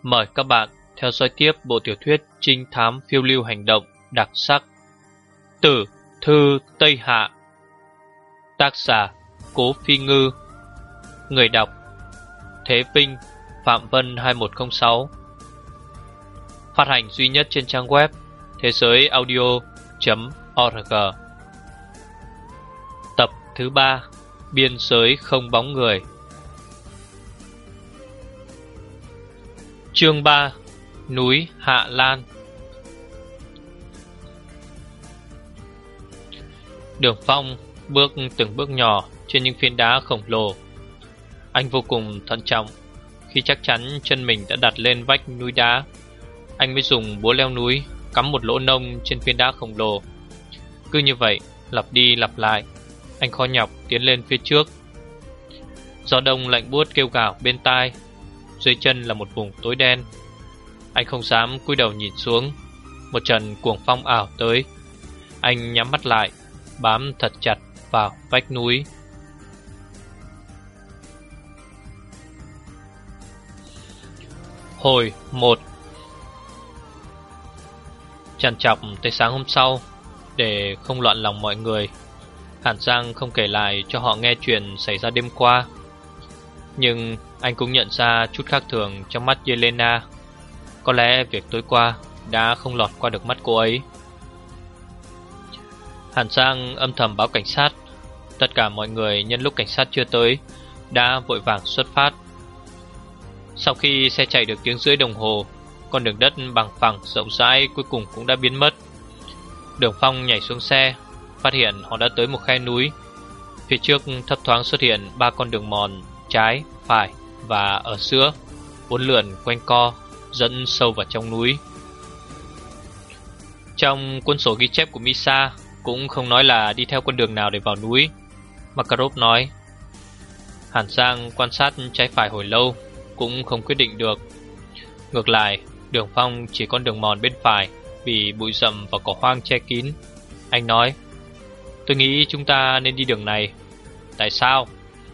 Mời các bạn theo dõi tiếp bộ tiểu thuyết trinh thám phiêu lưu hành động đặc sắc Tử Thư Tây Hạ. Tác giả Cố Phi Ngư. Người đọc Thế Vinh, Phạm Vân 2106. Phát hành duy nhất trên trang web thế giới audio.org. Tập thứ 3, Biên giới không bóng người. Chương 3, Núi Hạ Lan. Đường Phong bước từng bước nhỏ trên những phiến đá khổng lồ. Anh vô cùng thận trọng. Khi chắc chắn chân mình đã đặt lên vách núi đá, anh mới dùng búa leo núi cắm một lỗ nông trên phiến đá khổng lồ. Cứ như vậy, lặp đi lặp lại, anh khó nhọc tiến lên phía trước. Gió đông lạnh buốt kêu gào bên tai. Dưới chân là một vùng tối đen. Anh không dám cúi đầu nhìn xuống. Một trận cuồng phong ảo tới. Anh nhắm mắt lại, bám thật chặt vào vách núi. Hồi 1. Trằn trọc tới sáng hôm sau, để không loạn lòng mọi người, Hàn Giang không kể lại cho họ nghe chuyện xảy ra đêm qua. Nhưng anh cũng nhận ra chút khác thường trong mắt Yelena. Có lẽ việc tối qua đã không lọt qua được mắt cô ấy. Hàn Giang âm thầm báo cảnh sát. Tất cả mọi người nhân lúc cảnh sát chưa tới đã vội vàng xuất phát. Sau khi xe chạy được tiếng rưỡi đồng hồ, con đường đất bằng phẳng rộng rãi cuối cùng cũng đã biến mất. Đường Phong nhảy xuống xe, phát hiện họ đã tới một khe núi. Phía trước thấp thoáng xuất hiện 3 con đường mòn, trái, phải và ở giữa, 4 lượn quanh co dẫn sâu vào trong núi. Trong cuốn sổ ghi chép của Misa cũng không nói là đi theo con đường nào để vào núi. Makarov nói. Hàn Giang quan sát trái phải hồi lâu cũng không quyết định được. Ngược lại, Đường Phong chỉ con đường mòn bên phải vì bụi rậm và cỏ hoang che kín. Anh nói, tôi nghĩ chúng ta nên đi đường này. Tại sao?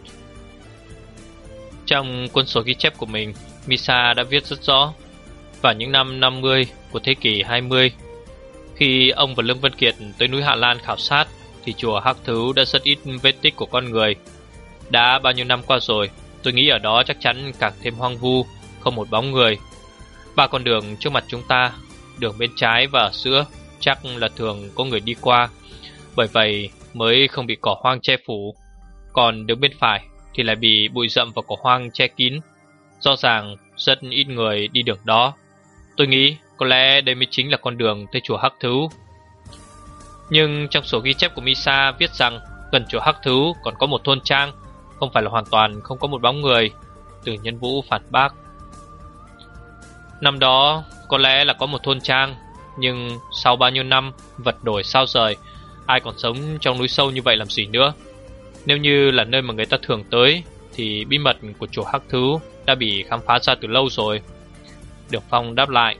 Trong cuốn sổ ghi chép của mình, Misa đã viết rất rõ. Vào những năm 50 của thế kỷ 20, khi ông và Lương Vân Kiệt tới núi Hạ Lan khảo sát, thì chùa Hắc Thứu đã rất ít vết tích của con người. Đã bao nhiêu năm qua rồi, tôi nghĩ ở đó chắc chắn càng thêm hoang vu, không một bóng người. 3 con đường trước mặt chúng ta, đường bên trái và ở giữa chắc là thường có người đi qua, bởi vậy mới không bị cỏ hoang che phủ. Còn đường bên phải thì lại bị bụi rậm và cỏ hoang che kín. Rõ ràng rất ít người đi đường đó. Tôi nghĩ có lẽ đây mới chính là con đường tới chùa Hắc Thứu. Nhưng trong sổ ghi chép của Misa viết rằng gần chùa Hắc Thứu còn có một thôn trang, không phải là hoàn toàn không có một bóng người. Từ Nhân Vũ phản bác. Năm đó có lẽ là có một thôn trang, nhưng sau bao nhiêu năm vật đổi sao rời, ai còn sống trong núi sâu như vậy làm gì nữa. Nếu như là nơi mà người ta thường tới thì bí mật của chùa Hắc Thứu đã bị khám phá ra từ lâu rồi. Đường Phong đáp lại.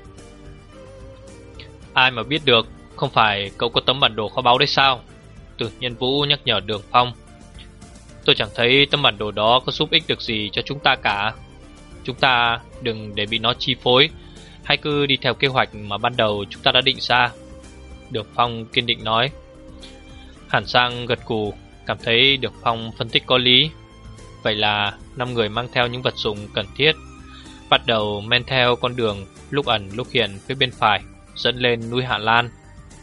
Ai mà biết được, không phải cậu có tấm bản đồ kho báu đấy sao? Từ Nhân Vũ nhắc nhở Đường Phong. Tôi chẳng thấy tấm bản đồ đó có giúp ích được gì cho chúng ta cả. Chúng ta đừng để bị nó chi phối, hãy cứ đi theo kế hoạch mà ban đầu chúng ta đã định ra. Đường Phong kiên định nói. Hàn Giang gật gù, cảm thấy Đường Phong phân tích có lý. Vậy là 5 người mang theo những vật dụng cần thiết, bắt đầu men theo con đường lúc ẩn lúc hiện phía bên phải dẫn lên núi Hạ Lan.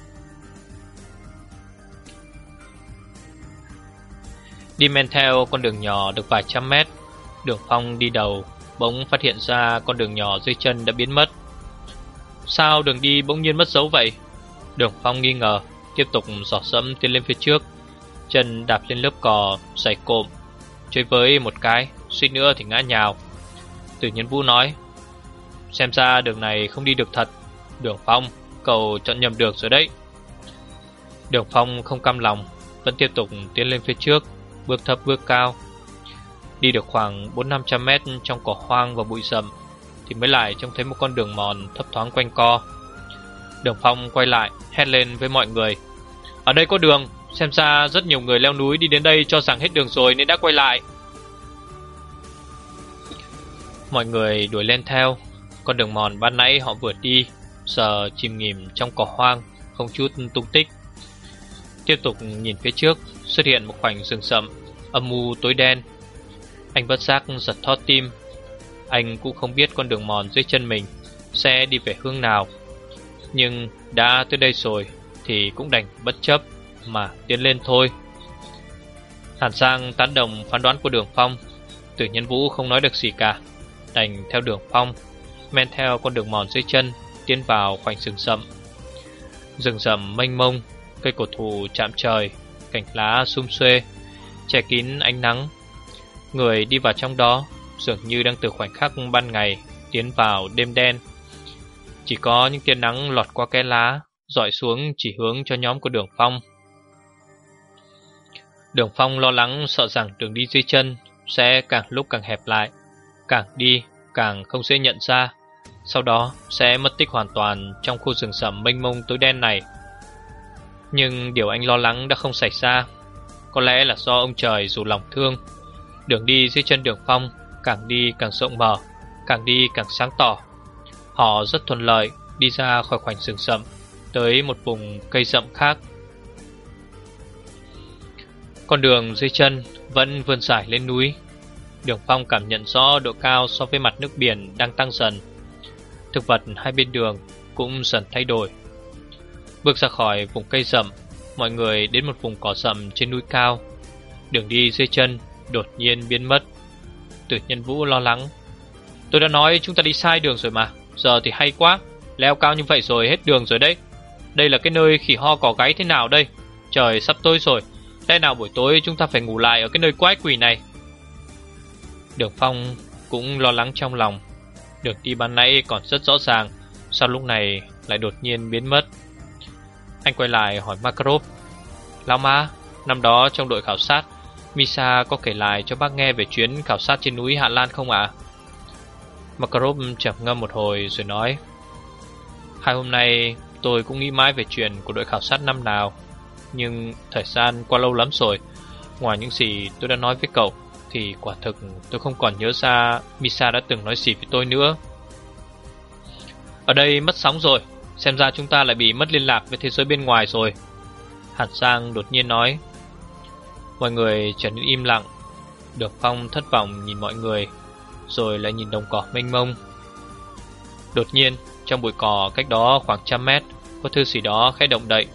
Đi men theo con đường nhỏ được vài trăm mét, Đường Phong đi đầu, bỗng phát hiện ra con đường nhỏ dưới chân đã biến mất. Sao đường đi bỗng nhiên mất dấu vậy? Đường Phong nghi ngờ, tiếp tục dò dẫm tiến lên phía trước. Chân đạp lên lớp cỏ dày cộm, chơi với một cái, suýt nữa thì ngã nhào. Từ Nhân Vũ nói, xem ra đường này không đi được thật. Đường Phong, cậu chọn nhầm đường rồi đấy. Đường Phong không cam lòng, vẫn tiếp tục tiến lên phía trước, bước thấp bước cao. Đi được khoảng 400-500 mét trong cỏ hoang và bụi rậm thì mới lại trông thấy một con đường mòn thấp thoáng quanh co. Đường Phong quay lại hét lên với mọi người, ở đây có đường. Xem ra rất nhiều người leo núi đi đến đây cho rằng hết đường rồi nên đã quay lại. Mọi người đuổi lên theo. Con đường mòn ban nãy họ vừa đi giờ chìm nghỉm trong cỏ hoang, không chút tung tích. Tiếp tục nhìn phía trước, xuất hiện một khoảnh rừng rậm âm u tối đen. Anh bất giác giật thót tim. Anh cũng không biết con đường mòn dưới chân mình sẽ đi về hướng nào, nhưng đã tới đây rồi thì cũng đành bất chấp mà tiến lên thôi. Hàn Sang tán đồng phán đoán của Đường Phong. Tử Nhân Vũ không nói được gì cả, đành theo Đường Phong men theo con đường mòn dưới chân tiến vào khoảnh rừng rậm. Rừng rậm mênh mông, cây cổ thụ chạm trời, cành lá sum xuê che kín ánh nắng. Người đi vào trong đó dường như đang từ khoảnh khắc ban ngày tiến vào đêm đen. Chỉ có những tia nắng lọt qua cái lá rọi xuống chỉ hướng cho nhóm của Đường Phong. Đường Phong lo lắng sợ rằng đường đi dưới chân sẽ càng lúc càng hẹp lại, càng đi càng không dễ nhận ra, sau đó sẽ mất tích hoàn toàn trong khu rừng rậm mênh mông tối đen này. Nhưng điều anh lo lắng đã không xảy ra. Có lẽ là do ông trời dù lòng thương. Đường đi dưới chân Đường Phong càng đi càng rộng mở, càng đi càng sáng tỏ. Họ rất thuận lợi đi ra khỏi khoảnh rừng rậm, tới một vùng cây rậm khác. Con đường dưới chân vẫn vươn dài lên núi. Đường Phong cảm nhận rõ độ cao so với mặt nước biển đang tăng dần. Thực vật hai bên đường cũng dần thay đổi. Bước ra khỏi vùng cây rậm, mọi người đến một vùng cỏ rậm trên núi cao. Đường đi dưới chân đột nhiên biến mất. Tử Nhân Vũ lo lắng. Tôi đã nói chúng ta đi sai đường rồi mà. Giờ thì hay quá, leo cao như vậy rồi hết đường rồi đấy. Đây là cái nơi khỉ ho cỏ gáy thế nào đây? Trời sắp tối rồi, lẽ nào buổi tối chúng ta phải ngủ lại ở cái nơi quái quỷ này? Đường Phong cũng lo lắng trong lòng. Đường đi ban nãy còn rất rõ ràng, sao lúc này lại đột nhiên biến mất? Anh quay lại hỏi Makarov. Lão Ma, năm đó trong đội khảo sát, Misa có kể lại cho bác nghe về chuyến khảo sát trên núi Hạ Lan không ạ? Makarov trầm ngâm một hồi rồi nói. 2 hôm nay tôi cũng nghĩ mãi về chuyện của đội khảo sát năm nào, nhưng thời gian qua lâu lắm rồi. Ngoài những gì tôi đã nói với cậu thì quả thực tôi không còn nhớ ra Misa đã từng nói gì với tôi nữa. Ở đây mất sóng rồi, xem ra chúng ta lại bị mất liên lạc với thế giới bên ngoài rồi, Hàn Sang đột nhiên nói. Mọi người trở nên im lặng. Đường Phong thất vọng nhìn mọi người, rồi lại nhìn đồng cỏ mênh mông. Đột nhiên trong bụi cỏ cách đó khoảng 100 mét có thứ gì đó khẽ động đậy.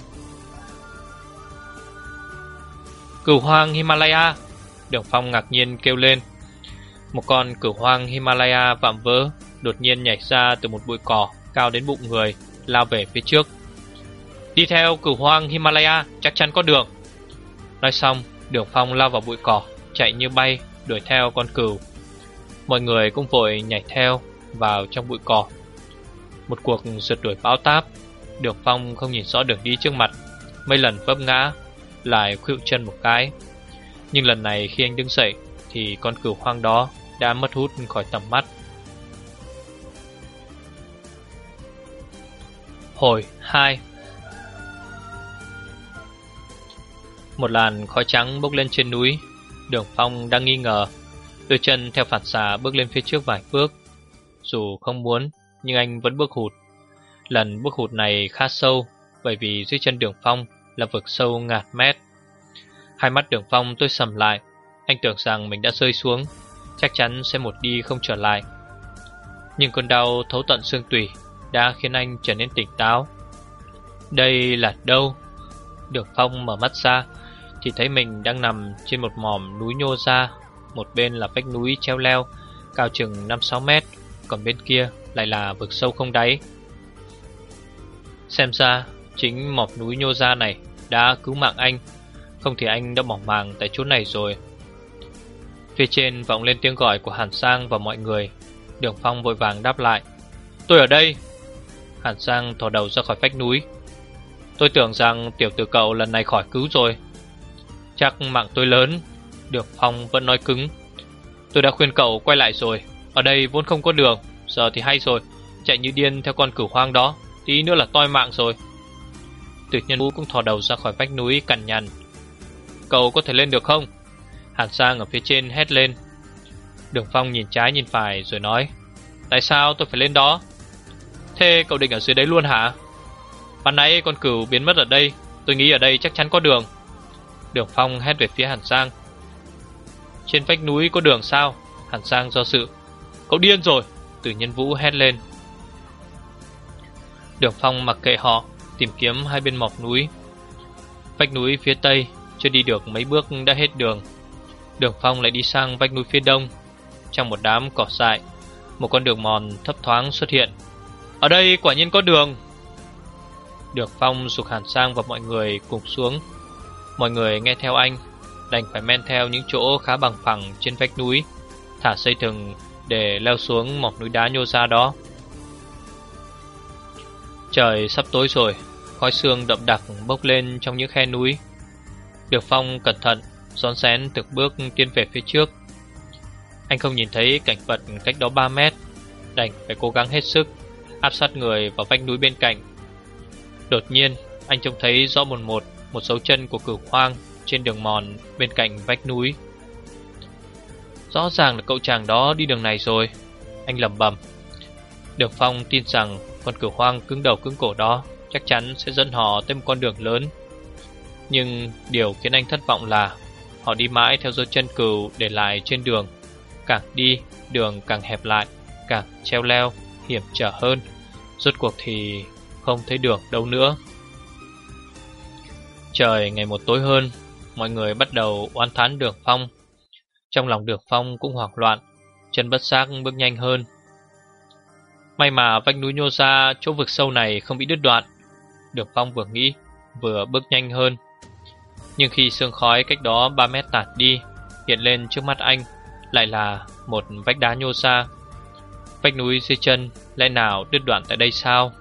Cửu hoang Himalaya! Đường Phong ngạc nhiên kêu lên. Một con cửu hoang Himalaya vạm vỡ đột nhiên nhảy ra từ một bụi cỏ cao đến bụng người, lao về phía trước. Đi theo cửu hoang Himalaya, chắc chắn có đường. Nói xong, Đường Phong lao vào bụi cỏ, chạy như bay đuổi theo con cừu. Mọi người cũng vội nhảy theo vào trong bụi cỏ. Một cuộc rượt đuổi bão táp. Đường Phong không nhìn rõ đường đi trước mặt, mấy lần vấp ngã, lại khuỵu chân một cái. Nhưng lần này khi anh đứng dậy thì con cừu hoang đó đã mất hút khỏi tầm mắt. Hồi 2. Một làn khói trắng bốc lên trên núi. Đường Phong đang nghi ngờ, đôi chân theo phản xạ bước lên phía trước vài bước. Dù không muốn, nhưng anh vẫn bước hụt. Lần bước hụt này khá sâu, bởi vì dưới chân Đường Phong là vực sâu ngàn mét. Hai mắt Đường Phong tối sầm lại. Anh tưởng rằng mình đã rơi xuống, chắc chắn sẽ một đi không trở lại. Nhưng cơn đau thấu tận xương tủy đã khiến anh trở nên tỉnh táo. Đây là đâu? Đường Phong mở mắt ra thì thấy mình đang nằm trên một mỏm núi nhô ra. Một bên là vách núi treo leo cao chừng 5-6 mét, còn bên kia lại là vực sâu không đáy. Xem ra chính mỏm núi nhô ra này đã cứu mạng anh, không thì anh đã bỏ mạng tại chỗ này rồi. Phía trên vọng lên tiếng gọi của Hàn Sang và mọi người. Đường Phong vội vàng đáp lại. Tôi ở đây. Hàn Sang thò đầu ra khỏi vách núi. Tôi tưởng rằng tiểu tử cậu lần này khỏi cứu rồi. Chắc mạng tôi lớn. Đường Phong vẫn nói cứng. Tôi đã khuyên cậu quay lại rồi. Ở đây vốn không có đường, giờ thì hay rồi. Chạy như điên theo con cửu hoang đó, tí nữa là toi mạng rồi. Tử Nhân Vũ cũng thò đầu ra khỏi vách núi cằn nhằn. Cậu có thể lên được không? Hàn Sang ở phía trên hét lên. Đường Phong nhìn trái nhìn phải rồi nói. Tại sao tôi phải lên đó? Thế cậu định ở dưới đấy luôn hả? Ban nãy con cừu biến mất ở đây, tôi nghĩ ở đây chắc chắn có đường. Đường Phong hét về phía Hàn Sang. Trên vách núi có đường sao? Hàn Sang do dự. Cậu điên rồi, Tử Nhân Vũ hét lên. Đường Phong mặc kệ họ, tìm kiếm hai bên mỏm núi. Vách núi phía tây, chưa đi được mấy bước đã hết đường. Đường Phong lại đi sang vách núi phía đông. Trong một đám cỏ dại, một con đường mòn thấp thoáng xuất hiện. Ở đây quả nhiên có đường. Đường Phong giục Hàn Sang và mọi người cùng xuống. Mọi người nghe theo anh, đành phải men theo những chỗ khá bằng phẳng trên vách núi, thả dây thừng để leo xuống mỏm núi đá nhô ra đó. Trời sắp tối rồi, khói sương đậm đặc bốc lên trong những khe núi. Đường Phong cẩn thận rón rén từng bước tiến về phía trước. Anh không nhìn thấy cảnh vật cách đó 3 mét, đành phải cố gắng hết sức áp sát người vào vách núi bên cạnh. Đột nhiên, anh trông thấy rõ một dấu chân của cừu hoang trên đường mòn bên cạnh vách núi. Rõ ràng là cậu chàng đó đi đường này rồi, anh lẩm bẩm. Đường Phong tin rằng con cừu hoang cứng đầu cứng cổ đó chắc chắn sẽ dẫn họ tới một con đường lớn. Nhưng điều khiến anh thất vọng là họ đi mãi theo dấu chân cừu để lại trên đường. Càng đi, đường càng hẹp lại, càng treo leo, hiểm trở hơn. Rốt cuộc thì không thấy đường đâu nữa. Trời ngày một tối hơn, mọi người bắt đầu oán thán Đường Phong. Trong lòng Đường Phong cũng hoảng loạn, chân bất giác bước nhanh hơn. May mà vách núi nhô ra chỗ vực sâu này không bị đứt đoạn. Đường Phong vừa nghĩ vừa bước nhanh hơn. Nhưng khi sương khói cách đó 3 mét tản đi, hiện lên trước mắt anh lại là một vách đá nhô ra. Vách núi dưới chân lẽ nào đứt đoạn tại đây sao?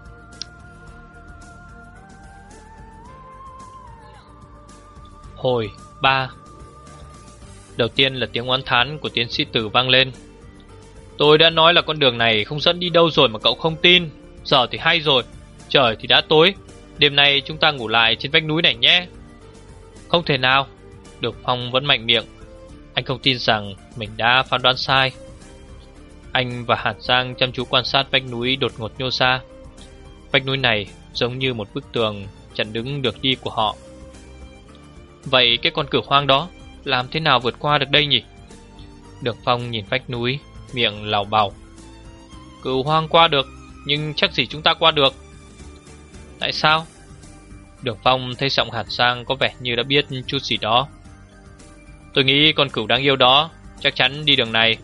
Hồi 3. Đầu tiên là tiếng oán thán của tiến sĩ Tử vang lên. Tôi đã nói là con đường này không dẫn đi đâu rồi mà cậu không tin. Giờ thì hay rồi, trời thì đã tối. Đêm nay chúng ta ngủ lại trên vách núi này nhé. Không thể nào. Đường Phong vẫn mạnh miệng. Anh không tin rằng mình đã phán đoán sai. Anh và Hàn Giang chăm chú quan sát vách núi đột ngột nhô ra. Vách núi này giống như một bức tường chặn đứng được đi của họ. Vậy cái con cừu hoang đó làm thế nào vượt qua được đây nhỉ? Đường Phong nhìn vách núi, miệng lào bào. Cừu hoang qua được, nhưng chắc gì chúng ta qua được. Tại sao? Đường Phong thấy giọng Hàn Giang có vẻ như đã biết chút gì đó. Tôi nghĩ con cừu đáng yêu đó chắc chắn đi đường này.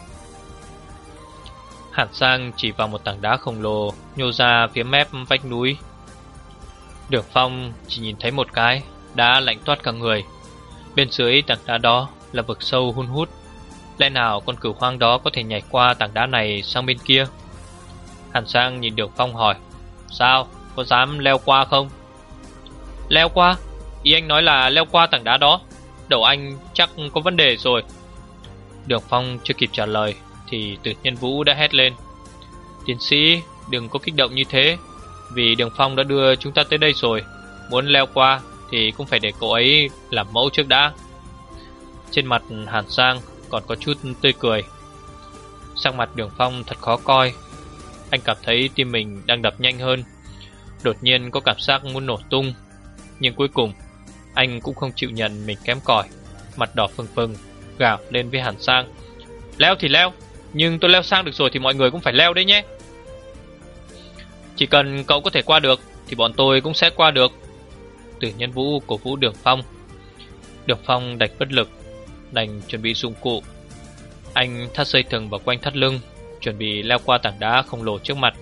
Hàn Giang chỉ vào một tảng đá khổng lồ nhô ra phía mép vách núi. Đường Phong chỉ nhìn thấy một cái đá lạnh toát cả người. Bên dưới tảng đá đó là vực sâu hun hút. Lẽ nào con cừu hoang đó có thể nhảy qua tảng đá này sang bên kia? Hàn Giang nhìn Đường Phong hỏi. Sao? Có dám leo qua không? Leo qua? Ý anh nói là leo qua tảng đá đó. Đầu anh chắc có vấn đề rồi. Đường Phong chưa kịp trả lời thì Tử Nhân Vũ đã hét lên. Tiến sĩ, đừng có kích động như thế. Vì Đường Phong đã đưa chúng ta tới đây rồi. Muốn leo qua thì cũng phải để cậu ấy làm mẫu trước đã. Trên mặt Hàn Giang còn có chút tươi cười. Sắc mặt Đường Phong thật khó coi. Anh cảm thấy tim mình đang đập nhanh hơn. Đột nhiên có cảm giác muốn nổ tung. Nhưng cuối cùng anh cũng không chịu nhận mình kém cỏi. Mặt đỏ phừng phừng gào lên với Hàn Giang. Leo thì leo, nhưng tôi leo sang được rồi thì mọi người cũng phải leo đấy nhé. Chỉ cần cậu có thể qua được thì bọn tôi cũng sẽ qua được. Tử Nhân Vũ cổ vũ Đường Phong. Đường Phong đành bất lực, đành chuẩn bị dụng cụ. Anh thắt dây thừng vào quanh thắt lưng, chuẩn bị leo qua tảng đá khổng lồ trước mặt.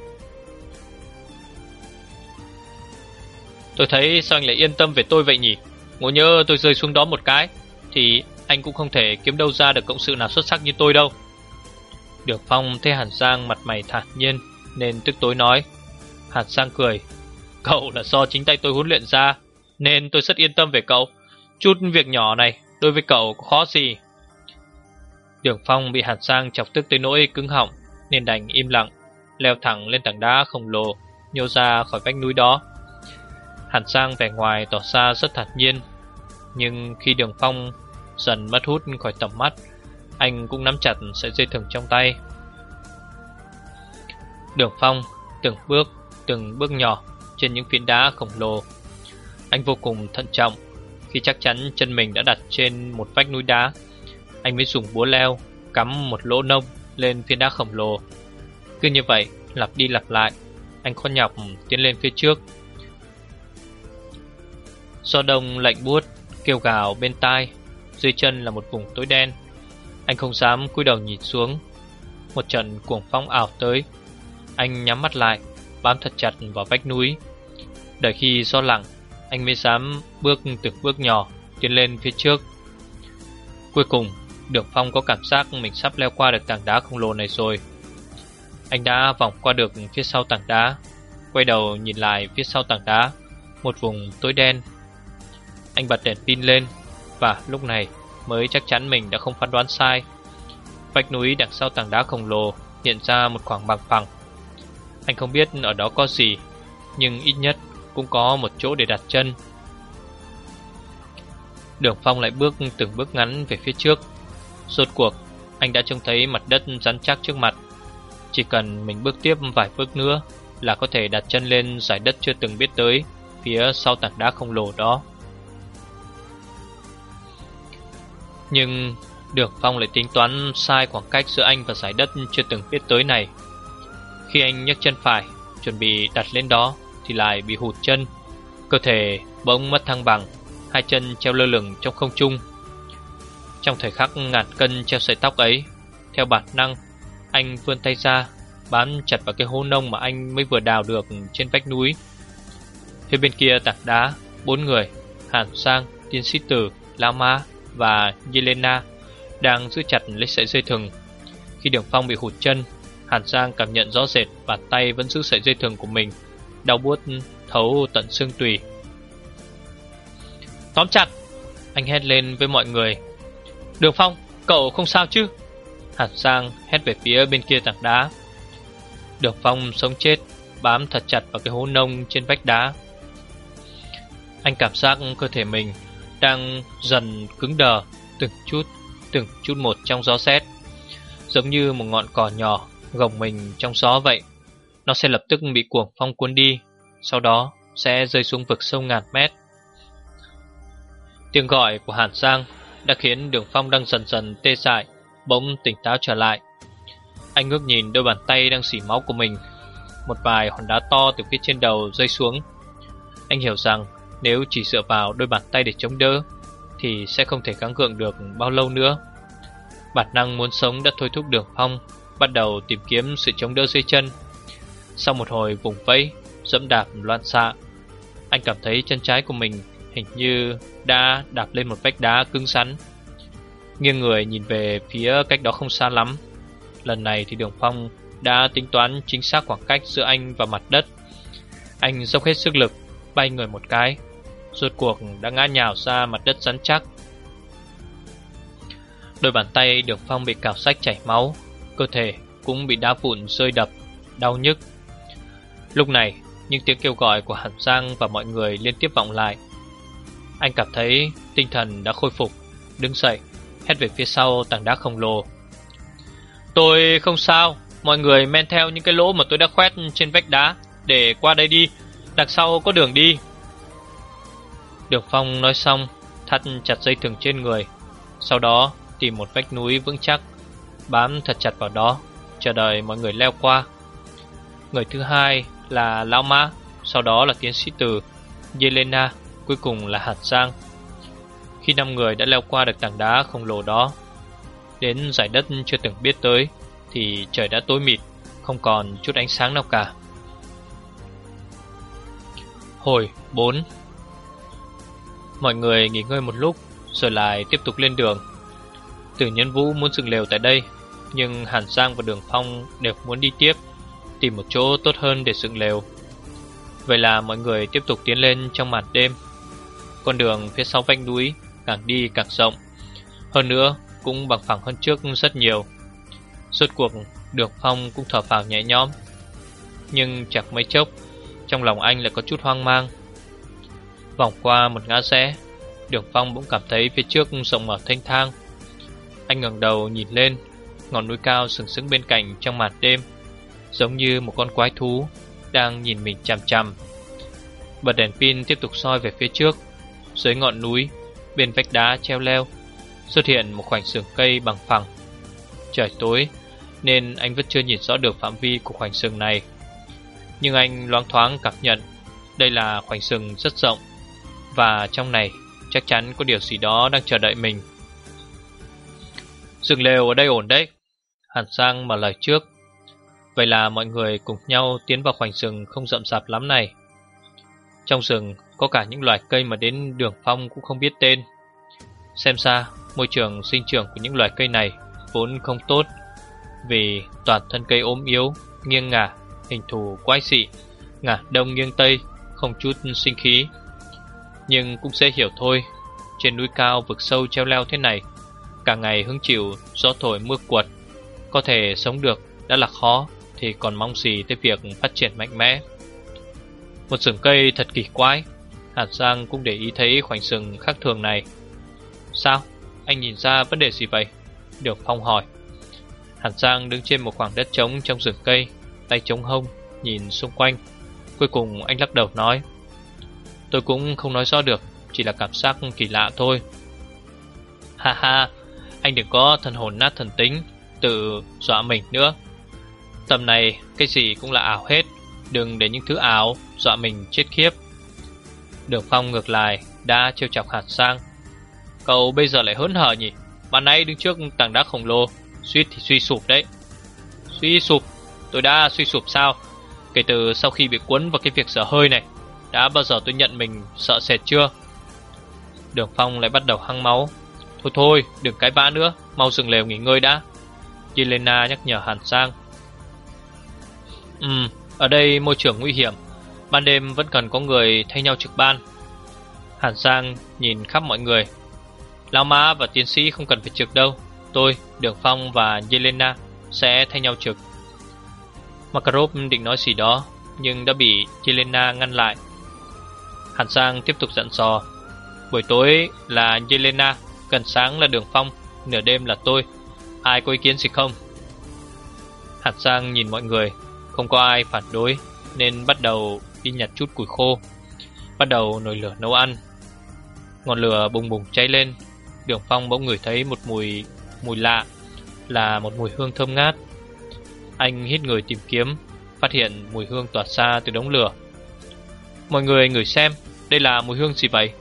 Tôi thấy sao anh lại yên tâm về tôi vậy nhỉ? Ngộ nhỡ tôi rơi xuống đó một cái thì anh cũng không thể kiếm đâu ra được cộng sự nào xuất sắc như tôi đâu. Đường Phong thấy Hàn Giang mặt mày thản nhiên nên tức tối nói. Hàn Giang cười. Cậu là do chính tay tôi huấn luyện ra, nên tôi rất yên tâm về cậu. Chút việc nhỏ này đối với cậu có khó gì. Đường Phong bị Hàn Giang chọc tức tới nỗi cứng họng, nên đành im lặng, leo thẳng lên tảng đá khổng lồ nhô ra khỏi vách núi đó. Hàn Giang vẻ ngoài tỏ ra rất thản nhiên, nhưng khi Đường Phong dần mất hút khỏi tầm mắt, anh cũng nắm chặt sợi dây thừng trong tay. Đường Phong từng bước nhỏ trên những phiến đá khổng lồ. Anh vô cùng thận trọng. Khi chắc chắn chân mình đã đặt trên một vách núi đá, anh mới dùng búa leo cắm một lỗ nông lên phiến đá khổng lồ. Cứ như vậy lặp đi lặp lại, anh khó nhọc tiến lên phía trước. Gió đông lạnh buốt kêu gào bên tai. Dưới chân là một vùng tối đen. Anh không dám cúi đầu nhìn xuống. Một trận cuồng phong ảo tới. Anh nhắm mắt lại, bám thật chặt vào vách núi. Đợi khi gió lặng, anh mới dám bước từng bước nhỏ tiến lên phía trước. Cuối cùng, Đường Phong có cảm giác mình sắp leo qua được tảng đá khổng lồ này rồi. Anh đã vòng qua được phía sau tảng đá. Quay đầu nhìn lại phía sau tảng đá, một vùng tối đen. Anh bật đèn pin lên, và lúc này mới chắc chắn mình đã không phán đoán sai. Vách núi đằng sau tảng đá khổng lồ hiện ra một khoảng bằng phẳng. Anh không biết ở đó có gì, nhưng ít nhất cũng có một chỗ để đặt chân. Đường Phong lại bước từng bước ngắn về phía trước. Rốt cuộc anh đã trông thấy mặt đất rắn chắc trước mặt. Chỉ cần mình bước tiếp vài bước nữa là có thể đặt chân lên dải đất chưa từng biết tới phía sau tảng đá khổng lồ đó. Nhưng Đường Phong lại tính toán sai khoảng cách giữa anh và dải đất chưa từng biết tới này. Khi anh nhấc chân phải chuẩn bị đặt lên đó thì lại bị hụt chân. Cơ thể bỗng mất thăng bằng, hai chân treo lơ lửng trong không trung. Trong thời khắc ngàn cân treo sợi tóc ấy, theo bản năng anh vươn tay ra, bám chặt vào cái hố nông mà anh mới vừa đào được trên vách núi. Phía bên kia tảng đá, 4 người, Hàn Sang, Tiến sĩ Tử, Lão Ma và Yelena đang giữ chặt lấy sợi dây thừng. Khi Đường Phong bị hụt chân, Hàn Sang cảm nhận rõ rệt bàn tay vẫn giữ sợi dây thừng của mình, đau buốt thấu tận xương tủy. Tóm chặt! Anh hét lên với mọi người. Đường Phong, cậu không sao chứ? Hàn Sang hét về phía bên kia tảng đá. Đường Phong sống chết bám thật chặt vào cái hố nông trên vách đá. Anh cảm giác cơ thể mình đang dần cứng đờ, từng chút một trong gió rét, giống như một ngọn cỏ nhỏ gồng mình trong gió vậy. Nó sẽ lập tức bị cuồng phong cuốn đi, sau đó sẽ rơi xuống vực sâu ngàn mét. Tiếng gọi của Hàn Sang đã khiến Đường Phong đang dần dần tê dại bỗng tỉnh táo trở lại. Anh ngước nhìn đôi bàn tay đang xỉ máu của mình. Một vài hòn đá to từ phía trên đầu rơi xuống. Anh hiểu rằng nếu chỉ dựa vào đôi bàn tay để chống đỡ thì sẽ không thể gắng gượng được bao lâu nữa. Bản năng muốn sống đã thôi thúc Đường Phong bắt đầu tìm kiếm sự chống đỡ dưới chân. Sau một hồi vùng vẫy, dẫm đạp loạn xạ, anh cảm thấy chân trái của mình hình như đã đạp lên một vách đá cứng rắn. Nghiêng người nhìn về phía cách đó không xa lắm. Lần này thì Đường Phong đã tính toán chính xác khoảng cách giữa anh và mặt đất. Anh dốc hết sức lực, bay người một cái, rốt cuộc đã ngã nhào ra mặt đất rắn chắc. Đôi bàn tay Đường Phong bị cào rách chảy máu, cơ thể cũng bị đá vụn rơi đập, đau nhức. Lúc này, những tiếng kêu gọi của Hàn Giang và mọi người liên tiếp vọng lại. Anh cảm thấy tinh thần đã khôi phục, đứng dậy, hét về phía sau tảng đá khổng lồ. Tôi không sao, mọi người men theo những cái lỗ mà tôi đã khoét trên vách đá để qua đây đi, đằng sau có đường đi. Đường Phong nói xong, thắt chặt dây thừng trên người, sau đó tìm một vách núi vững chắc, bám thật chặt vào đó, chờ đợi mọi người leo qua. Người thứ hai là Lão Ma, sau đó là Tiến sĩ Từ, Yelena, cuối cùng là Hàn Giang. Khi 5 người đã leo qua được tảng đá khổng lồ đó, đến dải đất chưa từng biết tới, thì trời đã tối mịt, không còn chút ánh sáng nào cả. Hồi 4. Mọi người nghỉ ngơi một lúc rồi lại tiếp tục lên đường. Từ Nhân Vũ muốn dựng lều tại đây, nhưng Hàn Giang và Đường Phong đều muốn đi tiếp, tìm một chỗ tốt hơn để dựng lều. Vậy là mọi người tiếp tục tiến lên trong màn đêm. Con đường phía sau vách núi càng đi càng rộng, hơn nữa cũng bằng phẳng hơn trước rất nhiều. Rốt cuộc Đường Phong cũng thở phào nhẹ nhõm. Nhưng chẳng mấy chốc, trong lòng anh lại có chút hoang mang. Vòng qua một ngã rẽ, Đường Phong bỗng cảm thấy phía trước rộng mở thênh thang. Anh ngẩng đầu nhìn lên, ngọn núi cao sừng sững bên cạnh trong màn đêm. giống như một con quái thú đang nhìn mình chằm chằm. Bật đèn pin tiếp tục soi về phía trước. Dưới ngọn núi, bên vách đá treo leo, xuất hiện một khoảnh sừng cây bằng phẳng. Trời tối nên anh vẫn chưa nhìn rõ được phạm vi của khoảnh sừng này, nhưng anh loáng thoáng cảm nhận đây là khoảnh sừng rất rộng, và trong này chắc chắn có điều gì đó đang chờ đợi mình. Rừng lều ở đây ổn đấy, Hàn Sang mở lời trước. Vậy là mọi người cùng nhau tiến vào khoảnh rừng không rậm rạp lắm này. Trong rừng có cả những loài cây mà đến Đường Phong cũng không biết tên. Xem ra môi trường sinh trưởng của những loài cây này vốn không tốt, vì toàn thân cây ốm yếu, nghiêng ngả, hình thù quái dị, ngả đông nghiêng tây, không chút sinh khí. Nhưng cũng dễ hiểu thôi, trên núi cao vực sâu treo leo thế này, cả ngày hứng chịu gió thổi mưa quật, có thể sống được đã là khó, thì còn mong gì tới việc phát triển mạnh mẽ. Một rừng cây thật kỳ quái. Hàn Giang cũng để ý thấy khoảnh rừng khác thường này. Sao? Anh nhìn ra vấn đề gì vậy? Đường Phong hỏi. Hàn Giang đứng trên một khoảng đất trống trong rừng cây, tay chống hông, nhìn xung quanh. Cuối cùng anh lắc đầu nói: Tôi cũng không nói rõ được, chỉ là cảm giác kỳ lạ thôi. Ha ha, anh đừng có thần hồn nát thần tính, tự dọa mình nữa. Tầm này cái gì cũng là ảo hết, đừng để những thứ ảo dọa mình chết khiếp. Đường Phong ngược lại đã trêu chọc Hàn Sang. Cậu bây giờ lại hớn hở nhỉ? Ban nãy đứng trước tảng đá khổng lồ, suýt thì suy sụp đấy. Suy sụp? Tôi đã suy sụp sao? Kể từ sau khi bị cuốn vào cái việc dở hơi này, đã bao giờ tôi nhận mình sợ sệt chưa? Đường Phong lại bắt đầu hăng máu. Thôi thôi, đừng cãi vã nữa, mau dừng lều nghỉ ngơi đã, Yelena nhắc nhở Hàn Sang. Ở đây môi trường nguy hiểm, ban đêm vẫn cần có người thay nhau trực ban. Hàn Sang nhìn khắp mọi người. Lão Mã và tiến sĩ không cần phải trực đâu, tôi, Đường Phong và Yelena sẽ thay nhau trực. Makarov định nói gì đó, nhưng đã bị Yelena ngăn lại. Hàn Sang tiếp tục dặn dò. Buổi tối là Yelena, gần sáng là Đường Phong, nửa đêm là tôi. Ai có ý kiến gì không? Hàn Sang nhìn mọi người, không có ai phản đối, nên bắt đầu đi nhặt chút củi khô, bắt đầu nồi lửa nấu ăn. Ngọn lửa bùng bùng cháy lên. Đường Phong bỗng ngửi thấy một mùi lạ, là một mùi hương thơm ngát. Anh hít người tìm kiếm, phát hiện mùi hương tỏa ra từ đống lửa. Mọi người ngửi xem, đây là mùi hương gì vậy?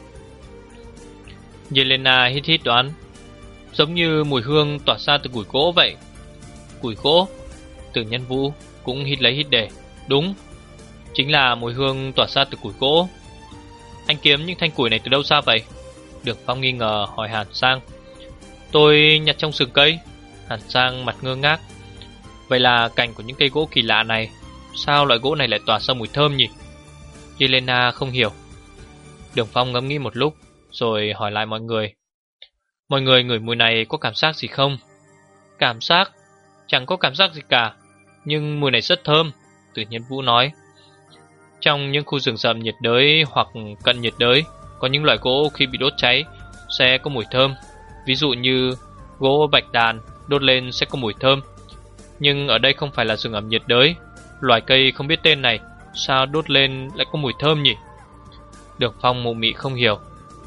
Yelena hít đoán. Giống như mùi hương tỏa ra từ củi gỗ vậy. Củi gỗ? Từ Nhân Vũ cũng hít lấy hít để. Đúng, chính là mùi hương tỏa ra từ củi gỗ. Anh kiếm những thanh củi này từ đâu ra vậy? Đường Phong nghi ngờ hỏi Hàn Sang. Tôi nhặt trong rừng cây. Hàn Sang mặt ngơ ngác. Vậy là cành của những cây gỗ kỳ lạ này, sao loại gỗ này lại tỏa ra mùi thơm nhỉ? Yelena không hiểu. Đường Phong ngẫm nghĩ một lúc, rồi hỏi lại mọi người. Mọi người ngửi mùi này có cảm giác gì không? Cảm giác? Chẳng có cảm giác gì cả, nhưng mùi này rất thơm, Tự Nhiên Vũ nói. Trong những khu rừng rậm nhiệt đới hoặc cận nhiệt đới, có những loại gỗ khi bị đốt cháy sẽ có mùi thơm. Ví dụ như gỗ bạch đàn đốt lên sẽ có mùi thơm. Nhưng ở đây không phải là rừng ẩm nhiệt đới, loài cây không biết tên này sao đốt lên lại có mùi thơm nhỉ? Đường Phong mụ mị không hiểu.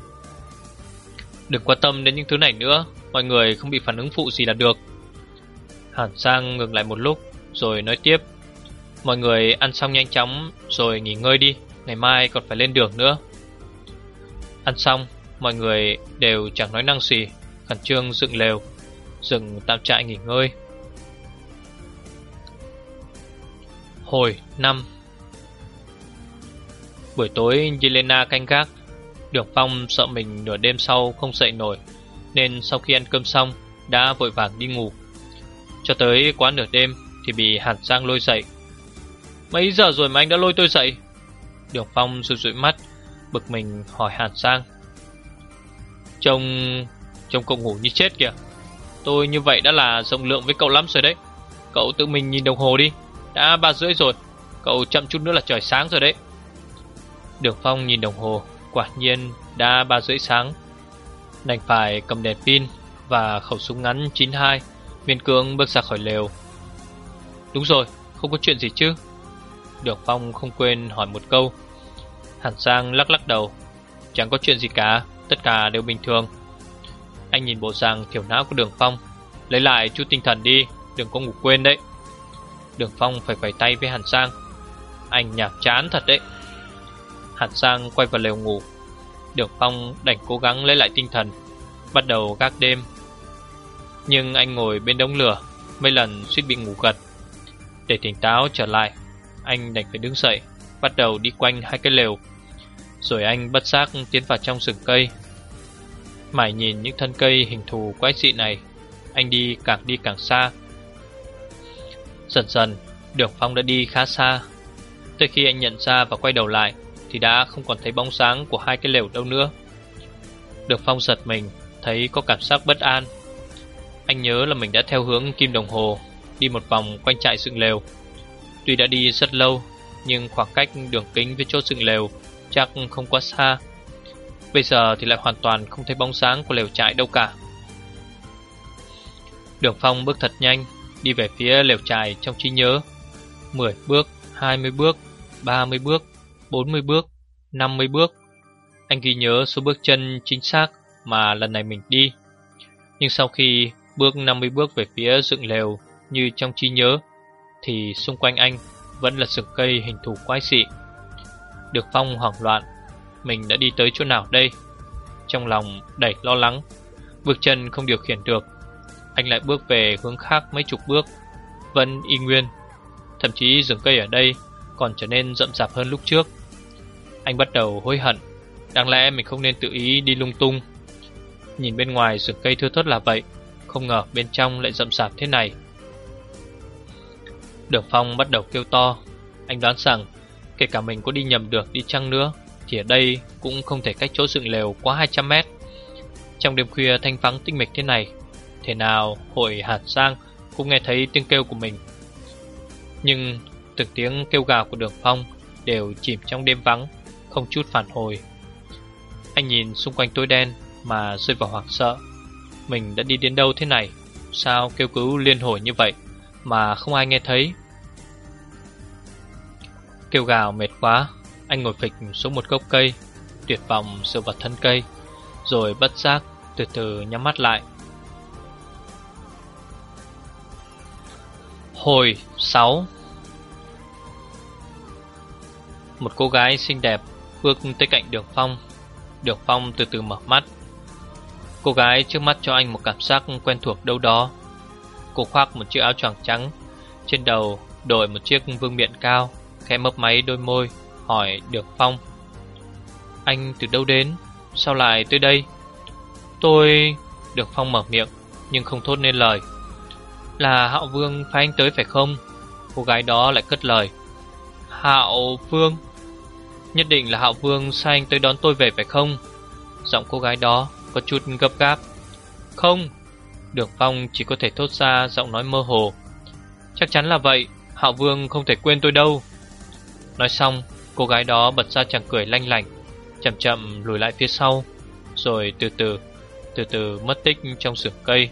Đừng quan tâm đến những thứ này nữa, mọi người không bị phản ứng phụ gì là được. Hàn Sang ngừng lại một lúc rồi nói tiếp. Mọi người ăn xong nhanh chóng rồi nghỉ ngơi đi, ngày mai còn phải lên đường nữa. Ăn xong, mọi người đều chẳng nói năng gì, khẩn trương dựng lều, dựng tạm trại nghỉ ngơi. Hồi 5. Buổi tối Yelena canh gác. Đường Phong sợ mình nửa đêm sau không dậy nổi, nên sau khi ăn cơm xong đã vội vàng đi ngủ. Cho tới quá nửa đêm thì bị Hàn Giang lôi dậy. Mấy giờ rồi mà anh đã lôi tôi dậy? Đường Phong rụi rụi mắt, bực mình hỏi Hàn Giang. Trông cậu ngủ như chết kìa. Tôi như vậy đã là rộng lượng với cậu lắm rồi đấy. Cậu tự mình nhìn đồng hồ đi, đã 3:30 rồi. Cậu chậm chút nữa là trời sáng rồi đấy. Đường Phong nhìn đồng hồ, quả nhiên đã 3:30 sáng. Đành phải cầm đèn pin và khẩu súng ngắn 92, miễn cưỡng bước ra khỏi lều. Đúng rồi, không có chuyện gì chứ? Đường Phong không quên hỏi một câu. Hàn Giang lắc lắc đầu. Chẳng có chuyện gì cả, tất cả đều bình thường. Anh nhìn bộ dạng thiểu não của Đường Phong. Lấy lại chút tinh thần đi, đừng có ngủ quên đấy. Đường Phong phải vẫy tay với Hàn Giang. Anh nhàm chán thật đấy. Hàn Giang quay vào lều ngủ. Đường Phong đành cố gắng lấy lại tinh thần, bắt đầu gác đêm. Nhưng anh ngồi bên đống lửa, mấy lần suýt bị ngủ gật. Để tỉnh táo trở lại, anh đành phải đứng dậy, bắt đầu đi quanh hai cái lều. Rồi anh bất giác tiến vào trong rừng cây. Mải nhìn những thân cây hình thù quái dị này, anh đi càng xa. Dần dần, Đường Phong đã đi khá xa. Tới khi anh nhận ra và quay đầu lại thì đã không còn thấy bóng dáng của hai cái lều đâu nữa. Đường Phong giật mình, thấy có cảm giác bất an. Anh nhớ là mình đã theo hướng kim đồng hồ đi một vòng quanh trại dựng lều. Tuy đã đi rất lâu, nhưng khoảng cách đường kính với chỗ dựng lều chắc không quá xa. Bây giờ thì lại hoàn toàn không thấy bóng dáng của lều trại đâu cả. Đường Phong bước thật nhanh, đi về phía lều trại trong trí nhớ. 10 bước, 20 bước, 30 bước, 40 bước, 50 bước. Anh ghi nhớ số bước chân chính xác mà lần này mình đi. Nhưng sau khi bước 50 bước về phía dựng lều như trong trí nhớ, thì xung quanh anh vẫn là rừng cây hình thù quái dị. Đường Phong hoảng loạn, mình đã đi tới chỗ nào đây? Trong lòng đầy lo lắng, bước chân không điều khiển được. Anh lại bước về hướng khác mấy chục bước, vẫn y nguyên. Thậm chí rừng cây ở đây còn trở nên rậm rạp hơn lúc trước. Anh bắt đầu hối hận, đáng lẽ mình không nên tự ý đi lung tung. Nhìn bên ngoài rừng cây thưa thớt là vậy, không ngờ bên trong lại rậm rạp thế này. Đường Phong bắt đầu kêu to. Anh đoán rằng kể cả mình có đi nhầm được đi chăng nữa thì ở đây cũng không thể cách chỗ dựng lều quá 200 mét. Trong đêm khuya thanh vắng tĩnh mịch thế này, thế nào hội Hàn Giang cũng nghe thấy tiếng kêu của mình. Nhưng từng tiếng kêu gào của Đường Phong đều chìm trong đêm vắng, không chút phản hồi. Anh nhìn xung quanh tối đen mà rơi vào hoảng sợ. Mình đã đi đến đâu thế này? Sao kêu cứu liên hồi như vậy mà không ai nghe thấy? Kêu gào mệt quá, anh ngồi phịch xuống một gốc cây, tuyệt vọng dựa vào thân cây, rồi bất giác từ từ nhắm mắt lại. Hồi 6. Một cô gái xinh đẹp bước tới cạnh Đường Phong. Đường Phong từ từ mở mắt. Cô gái trước mắt cho anh một cảm giác quen thuộc đâu đó. Cô khoác một chiếc áo choàng trắng, trên đầu đội một chiếc vương miện cao, khẽ mấp máy đôi môi, hỏi Đường Phong: Anh từ đâu đến? Sao lại tới đây? Tôi... Đường Phong mở miệng nhưng không thốt nên lời. Là Hạo Vương phái anh tới phải không? Cô gái đó lại cất lời: Hạo Vương? Nhất định là Hạo Vương sai anh tới đón tôi về phải không? Giọng cô gái đó có chút gấp gáp. Không. Đường Phong chỉ có thể thốt ra giọng nói mơ hồ. Chắc chắn là vậy, Hạo Vương không thể quên tôi đâu. Nói xong, cô gái đó bật ra chàng cười lanh lảnh, chậm chậm lùi lại phía sau, rồi từ từ mất tích trong rừng cây.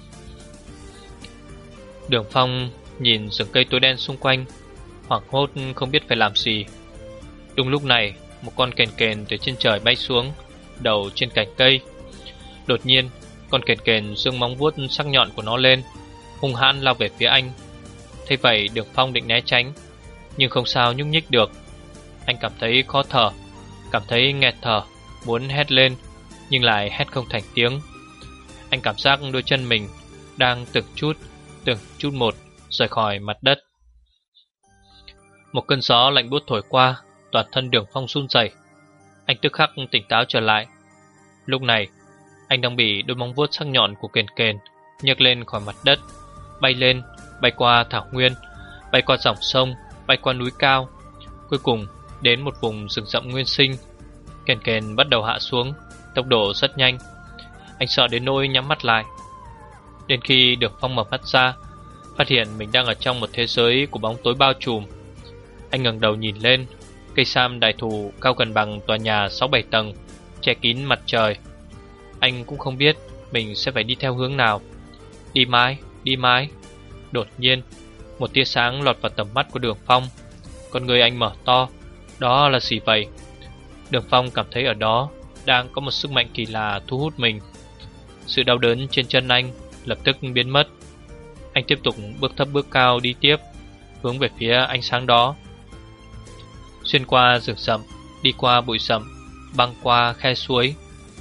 Đường Phong nhìn rừng cây tối đen xung quanh, hoảng hốt không biết phải làm gì. Đúng lúc này, một con kền kền từ trên trời bay xuống, đầu trên cành cây. Đột nhiên, con kền kền giương móng vuốt sắc nhọn của nó lên, hung hãn lao về phía anh. Thế vậy Đường Phong định né tránh, nhưng không sao nhúc nhích được. Anh cảm thấy khó thở, cảm thấy nghẹt thở, muốn hét lên nhưng lại hét không thành tiếng. Anh cảm giác đôi chân mình đang từng chút một rời khỏi mặt đất. Một cơn gió lạnh buốt thổi qua, toàn thân Đường Phong run rẩy. Anh tức khắc tỉnh táo trở lại. Lúc này, anh đang bị đôi móng vuốt sắc nhọn của kền kền nhấc lên khỏi mặt đất, bay lên, bay qua thảo nguyên, bay qua dòng sông, bay qua núi cao, cuối cùng đến một vùng rừng rậm nguyên sinh. Kền kền bắt đầu hạ xuống, tốc độ rất nhanh. Anh sợ đến nỗi nhắm mắt lại. Đến khi Đường Phong mở mắt ra, phát hiện mình đang ở trong một thế giới của bóng tối bao trùm. Anh ngẩng đầu nhìn lên, cây sam đại thụ cao gần bằng tòa nhà 6-7 tầng, che kín mặt trời. Anh cũng không biết mình sẽ phải đi theo hướng nào. Đi mãi. Đột nhiên, Một tia sáng lọt vào tầm mắt của Đường Phong. Con người anh mở to. Đó là gì vậy? Đường Phong cảm thấy ở đó đang có một sức mạnh kỳ lạ thu hút mình. Sự đau đớn trên chân anh lập tức biến mất. Anh tiếp tục bước thấp bước cao đi tiếp, hướng về phía ánh sáng đó. Xuyên qua rừng rậm, đi qua bụi rậm, băng qua khe suối.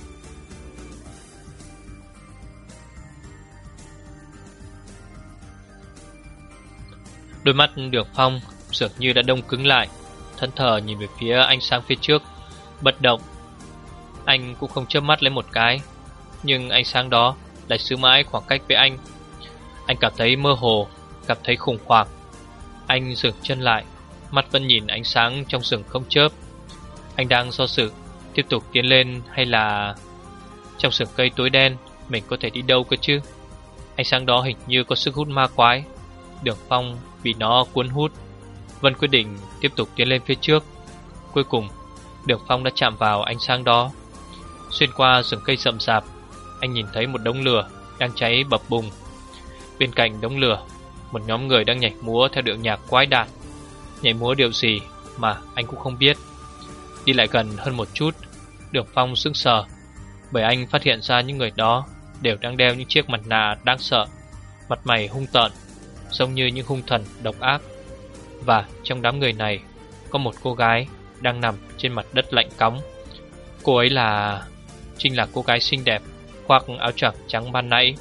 Đôi mắt Đường Phong dường như đã đông cứng lại, thẫn thờ nhìn về phía ánh sáng phía trước, bất động. Anh cũng không chớp mắt lấy một cái, nhưng ánh sáng đó lại giữ mãi khoảng cách với anh. Anh cảm thấy mơ hồ, cảm thấy khủng hoảng. Anh dừng chân lại, mắt vẫn nhìn ánh sáng trong rừng không chớp. Anh đang do dự tiếp tục tiến lên hay là trong rừng cây tối đen mình có thể đi đâu cơ chứ. Ánh sáng đó hình như có sức hút ma quái. Đường Phong bị nó cuốn hút, vẫn quyết định tiếp tục tiến lên phía trước. Cuối cùng Đường Phong đã chạm vào ánh sáng đó. Xuyên qua rừng cây rậm rạp, anh nhìn thấy một đống lửa đang cháy bập bùng. Bên cạnh đống lửa, một nhóm người đang nhảy múa theo điệu nhạc quái đản. Nhảy múa điệu gì mà anh cũng không biết. Đi lại gần hơn một chút, Đường Phong sững sờ, bởi anh phát hiện ra những người đó đều đang đeo những chiếc mặt nạ đáng sợ, mặt mày hung tợn, giống như những hung thần độc ác. Và trong đám người này có một cô gái đang nằm trên mặt đất lạnh cóng. Cô ấy chính là cô gái xinh đẹp khoác áo choàng trắng ban nãy.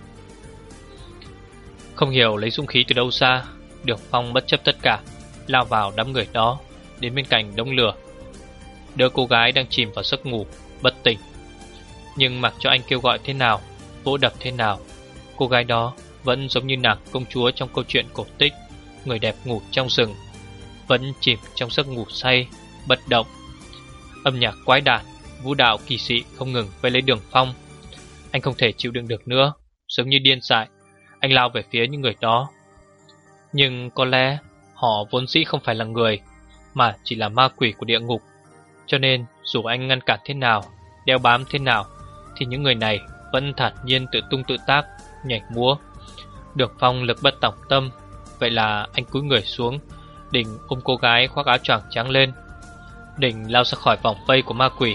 Không hiểu lấy dũng khí từ đâu ra, Đường Phong bất chấp tất cả lao vào đám người đó, đến bên cạnh đống lửa, đỡ cô gái đang chìm vào giấc ngủ bất tỉnh. Nhưng mặc cho anh kêu gọi thế nào, vỗ đập thế nào, cô gái đó vẫn giống như nàng công chúa trong câu chuyện cổ tích Người đẹp ngủ trong rừng, vẫn chìm trong giấc ngủ say, bất động. Âm nhạc quái đản, vũ đạo kỳ dị không ngừng vây lấy Đường Phong. Anh không thể chịu đựng được nữa, giống như điên dại, anh lao về phía những người đó. Nhưng có lẽ họ vốn dĩ không phải là người, mà chỉ là ma quỷ của địa ngục. Cho nên dù anh ngăn cản thế nào, đeo bám thế nào, thì những người này vẫn thản nhiên tự tung tự tác, nhảy múa. Đường Phong lực bất tòng tâm, vậy là anh cúi người xuống, định ôm cô gái khoác áo choàng trắng lên, định lao ra khỏi vòng vây của ma quỷ.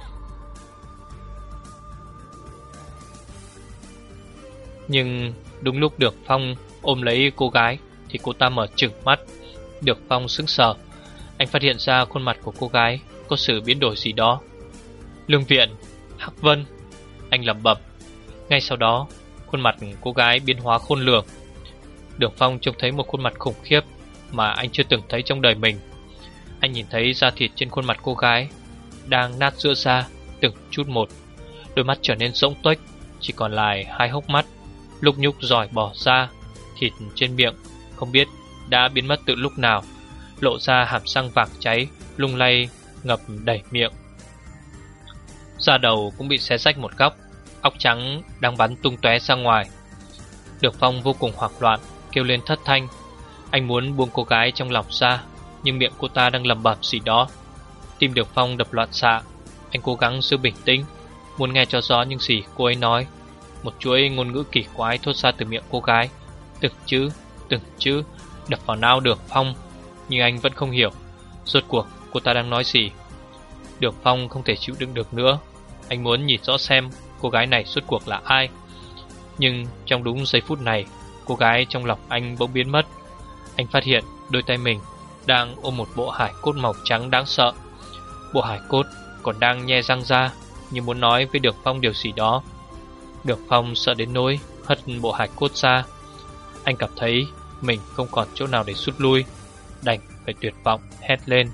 Nhưng đúng lúc Đường Phong ôm lấy cô gái thì cô ta mở trừng mắt. Đường Phong sững sờ, anh phát hiện ra khuôn mặt của cô gái có sự biến đổi gì đó. Lương Viện, Hắc Vân, anh lẩm bẩm. Ngay sau đó, khuôn mặt cô gái biến hóa khôn lường. Đường Phong trông thấy một khuôn mặt khủng khiếp mà anh chưa từng thấy trong đời mình. Anh nhìn thấy da thịt trên khuôn mặt cô gái đang nát giữa ra từng chút một. Đôi mắt trở nên rỗng tuếch, chỉ còn lại hai hốc mắt, lúc nhúc giỏi bỏ ra. Thịt trên miệng không biết đã biến mất từ lúc nào, lộ ra hàm răng vàng cháy lung lay ngập đầy miệng. Da đầu cũng bị xé rách một góc, óc trắng đang bắn tung tóe ra ngoài. Đường Phong vô cùng hoảng loạn, kêu lên thất thanh. Anh muốn buông cô gái trong lòng ra, nhưng miệng cô ta đang lẩm bẩm gì đó. Tim Đường Phong đập loạn xạ. Anh cố gắng giữ bình tĩnh, muốn nghe cho rõ những gì cô ấy nói. Một chuỗi ngôn ngữ kỳ quái thốt ra từ miệng cô gái, từng chữ đập vào não Đường Phong, nhưng anh vẫn không hiểu rốt cuộc cô ta đang nói gì. Đường Phong không thể chịu đựng được nữa, anh muốn nhìn rõ xem cô gái này rốt cuộc là ai. Nhưng trong đúng giây phút này, cô gái trong lòng anh bỗng biến mất. Anh phát hiện đôi tay mình đang ôm một bộ hài cốt màu trắng đáng sợ. Bộ hài cốt còn đang nhe răng ra, như muốn nói với Đường Phong điều gì đó. Đường Phong sợ đến nỗi hất bộ hài cốt ra. Anh cảm thấy mình không còn chỗ nào để rút lui, đành phải tuyệt vọng hét lên.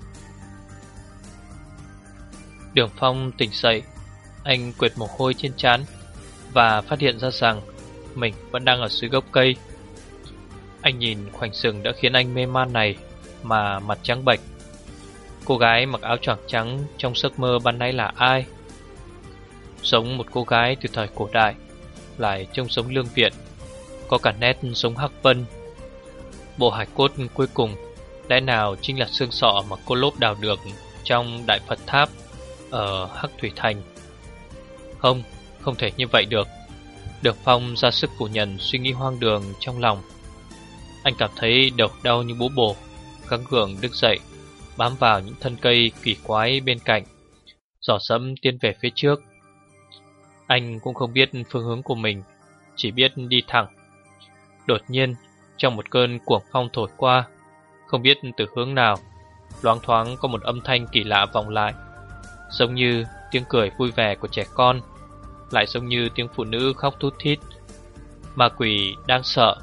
Đường Phong tỉnh dậy, anh quệt mồ hôi trên trán và phát hiện ra rằng mình vẫn đang ở dưới gốc cây. Anh nhìn khoảnh rừng đã khiến anh mê man này mà mặt trắng bệch. Cô gái mặc áo choàng trắng trong giấc mơ ban nãy là ai? Giống một cô gái từ thời cổ đại, lại trông giống Lương Viện, có cả nét giống Hắc Vân. Bộ hài cốt cuối cùng lẽ nào chính là xương sọ mà cô lốp đào được trong Đại Phật Tháp ở Hắc Thủy Thành? Không thể như vậy được. Đường Phong ra sức phủ nhận suy nghĩ hoang đường trong lòng. Anh cảm thấy đầu đau như búa bổ, gắng gượng đứng dậy, bám vào những thân cây kỳ quái bên cạnh, dò dẫm tiến về phía trước. Anh cũng không biết phương hướng của mình, chỉ biết đi thẳng. Đột nhiên, trong một cơn cuồng phong thổi qua, không biết từ hướng nào, loáng thoáng có một âm thanh kỳ lạ vọng lại, giống như tiếng cười vui vẻ của trẻ con, lại giống như tiếng phụ nữ khóc thút thít. Ma quỷ đang sợ.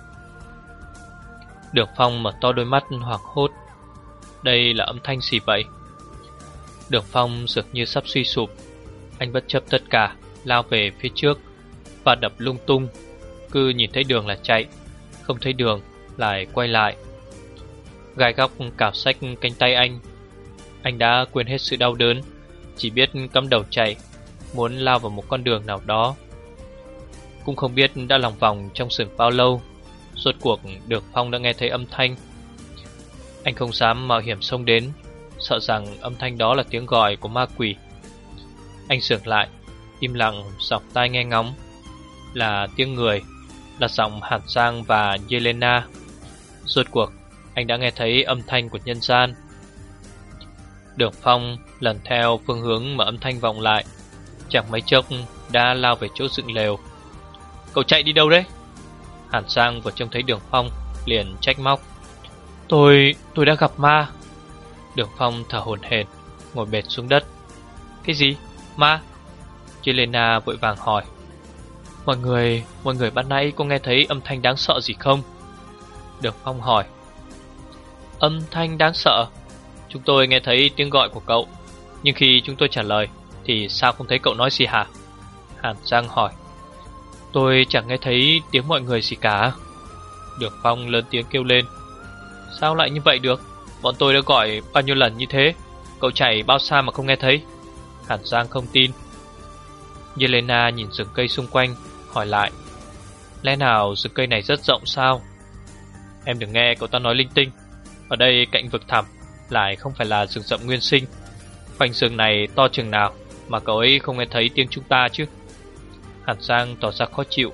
Đường Phong mở to đôi mắt hoảng hốt. Đây là âm thanh gì vậy? Đường Phong dường như sắp suy sụp. Anh bất chấp tất cả, lao về phía trước và đập lung tung. Cứ nhìn thấy đường là chạy, không thấy đường lại quay lại. Gai góc cào xách cánh tay anh đã quên hết sự đau đớn, chỉ biết cắm đầu chạy, muốn lao vào một con đường nào đó. Cũng không biết đã lòng vòng trong rừng bao lâu, rốt cuộc Đường Phong đã nghe thấy âm thanh. Anh không dám mạo hiểm xông đến, sợ rằng âm thanh đó là tiếng gọi của ma quỷ. Anh dừng lại, im lặng dọc tai nghe ngóng. Là tiếng người, là giọng Hàn Giang và Yelena. Rốt cuộc anh đã nghe thấy âm thanh của nhân gian. Đường Phong lần theo phương hướng mà âm thanh vọng lại, chẳng mấy chốc đã lao về chỗ dựng lều. Cậu chạy đi đâu đấy? Hàn Giang vừa trông thấy Đường Phong liền trách móc. Tôi đã gặp ma. Đường Phong thở hổn hển, ngồi bệt xuống đất. Cái gì? Ma? Yelena vội vàng hỏi. Mọi người ban nãy có nghe thấy âm thanh đáng sợ gì không? Đường Phong hỏi. Âm thanh đáng sợ? Chúng tôi nghe thấy tiếng gọi của cậu, nhưng khi chúng tôi trả lời thì sao không thấy cậu nói gì hả? Hàn Giang hỏi. Tôi chẳng nghe thấy tiếng mọi người gì cả. Đường Phong lớn tiếng kêu lên. Sao lại như vậy được? Bọn tôi đã gọi bao nhiêu lần như thế, cậu chạy bao xa mà không nghe thấy? Hàn Giang không tin. Yelena nhìn rừng cây xung quanh, hỏi lại. Lẽ nào rừng cây này rất rộng sao? Em đừng nghe cậu ta nói linh tinh. Ở đây cạnh vực thẳm, lại không phải là rừng rậm nguyên sinh. Khoảnh rừng này to chừng nào mà cậu ấy không nghe thấy tiếng chúng ta chứ? Hàn Giang tỏ ra khó chịu.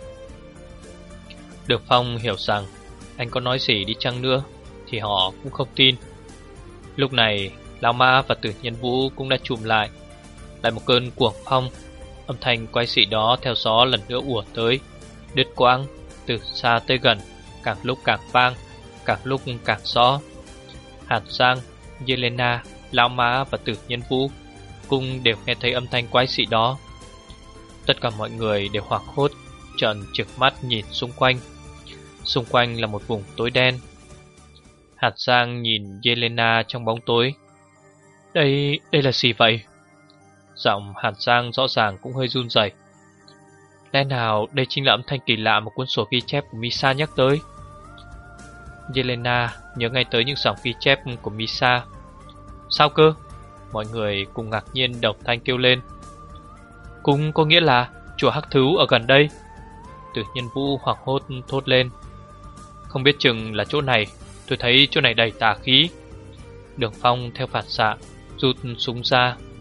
Đường Phong hiểu rằng anh có nói gì đi chăng nữa thì họ cũng không tin. Lúc này Lão Ma và Tử Nhân Vũ cũng đã chùm lại. Lại một cơn cuồng phong, âm thanh quái dị đó theo gió lần nữa ùa tới, đứt quãng từ xa tới gần, càng lúc càng vang, càng lúc càng rõ. Hàn Giang, Yelena, Lão Ma và Tử Nhân Vũ cũng đều nghe thấy âm thanh quái dị đó. Tất cả mọi người đều hoảng hốt, trợn trừng mắt nhìn xung quanh. Xung quanh là một vùng tối đen. Hàn Giang nhìn Yelena trong bóng tối. Đây là gì vậy? Giọng Hàn Giang rõ ràng cũng hơi run rẩy. Lẽ nào đây chính là âm thanh kỳ lạ mà cuốn sổ ghi chép của Misa nhắc tới? Yelena nhớ ngay tới những dòng ghi chép của Misa. Sao cơ? Mọi người cùng ngạc nhiên đồng thanh kêu lên. Cũng có nghĩa là chùa Hắc Thứu ở gần đây. Tử Nhân Vũ hoảng hốt thốt lên. Không biết chừng là chỗ này, tôi thấy chỗ này đầy tà khí. Đường Phong theo phản xạ rút súng ra,